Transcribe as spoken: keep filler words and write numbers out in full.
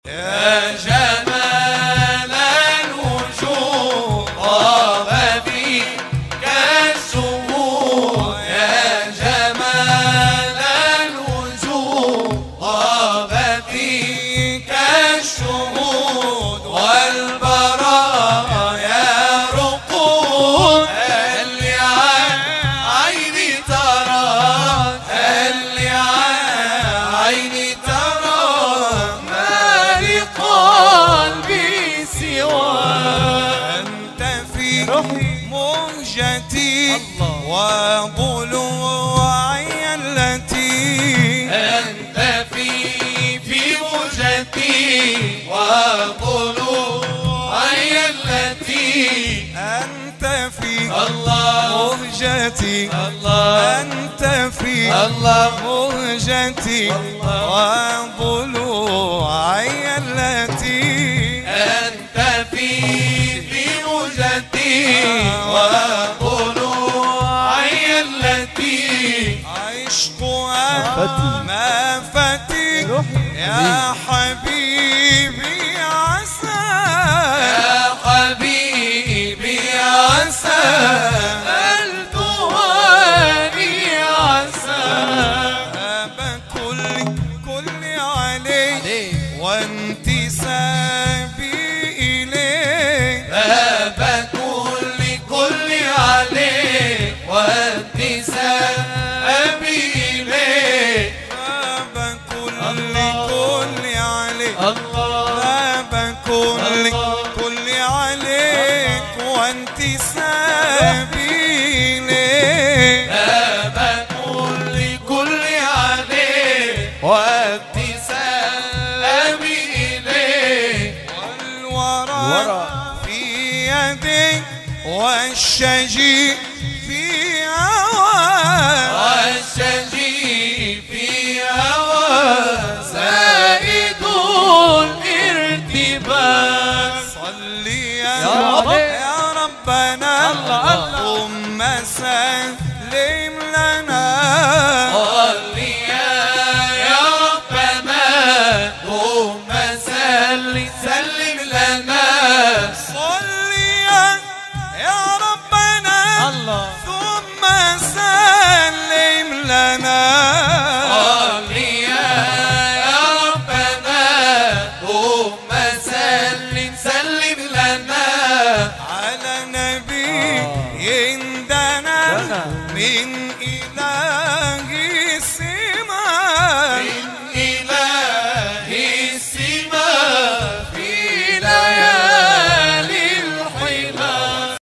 يا جمال الوجوه طاب فيك الشهور، يا جمال الوجوه طاب فيك الشهود والبرايا رقود. اللي عيني ترى، اللي عيني ترى قلبي سواك. أنت في مهجتي وضلوعي التي، أنت في في مهجتي وضلوعي التي، أنت في مهجتي، أنت في مهجتي وضلوعي التي، أنت في في مهجتي وضلوعي التي، عشقها ما فتي يا حبيبي عسى، يا حبيبي عسى التهاني عسى. غاب كل كل عليه وانتسابي إليه، غاب كل كل عليه وانتسابي إليه، غاب كل كل عليه، غاب كل كل عليك وانتسابي إليه، غاب كل كل عليك وانتسابي إليه. والورى في يدي والشجي